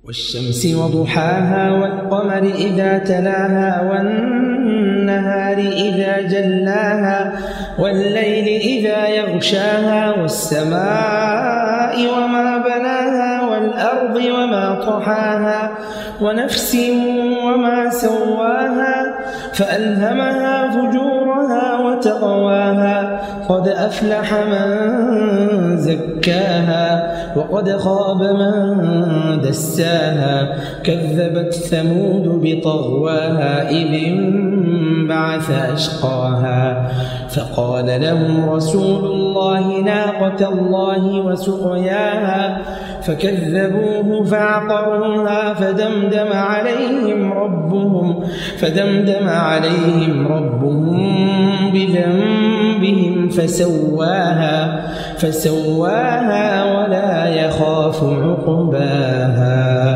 والشمس وضحاها والقمر إذا تلاها والنهار إذا جلاها والليل إذا يغشاها والسماء وما بناها والأرض وما طحاها ونفس وما سواها فألهمها فجورها وتقواها قد أفلح من زكاها وقد خاب من دساها كذبت ثمود بطغواها إذ انبعث أشقاها فقال لهم رسول الله ناقة الله وسقياها فكذبوه فعقروها فدمدم عليهم ربهم بذنبهم فسواها ولا يخاف عقباها.